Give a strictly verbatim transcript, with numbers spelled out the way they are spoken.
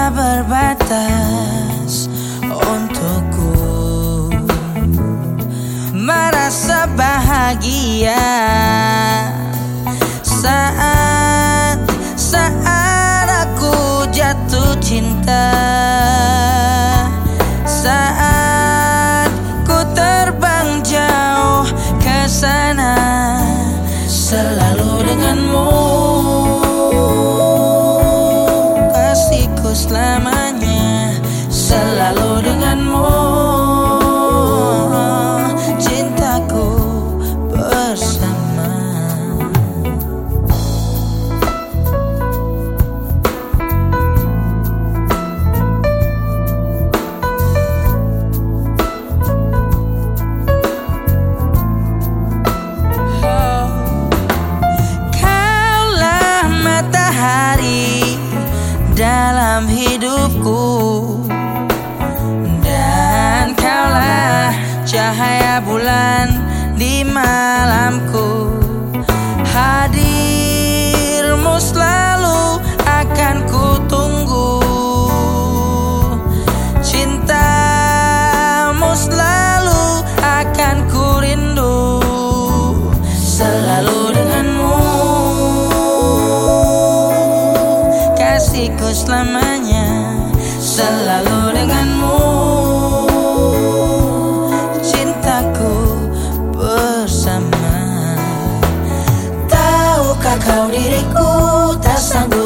cinta berbatas untukku, merasa bahagia saat saat aku jatuh cinta, saat ku terbang jauh ke sana, selalu denganmu, kasihku selamanya, selalu denganmu, cintaku bersama. Oh, kaulah matahari dalam hidupku, dan kaulah cahaya bulan di malamku. Hadirmu selalu akan ku tunggu, cintamu selalu akan ku rindu, selalu denganmu, kasihku selamanya, selalu denganmu, cintaku bersama. Tahukah kau diriku tak sanggup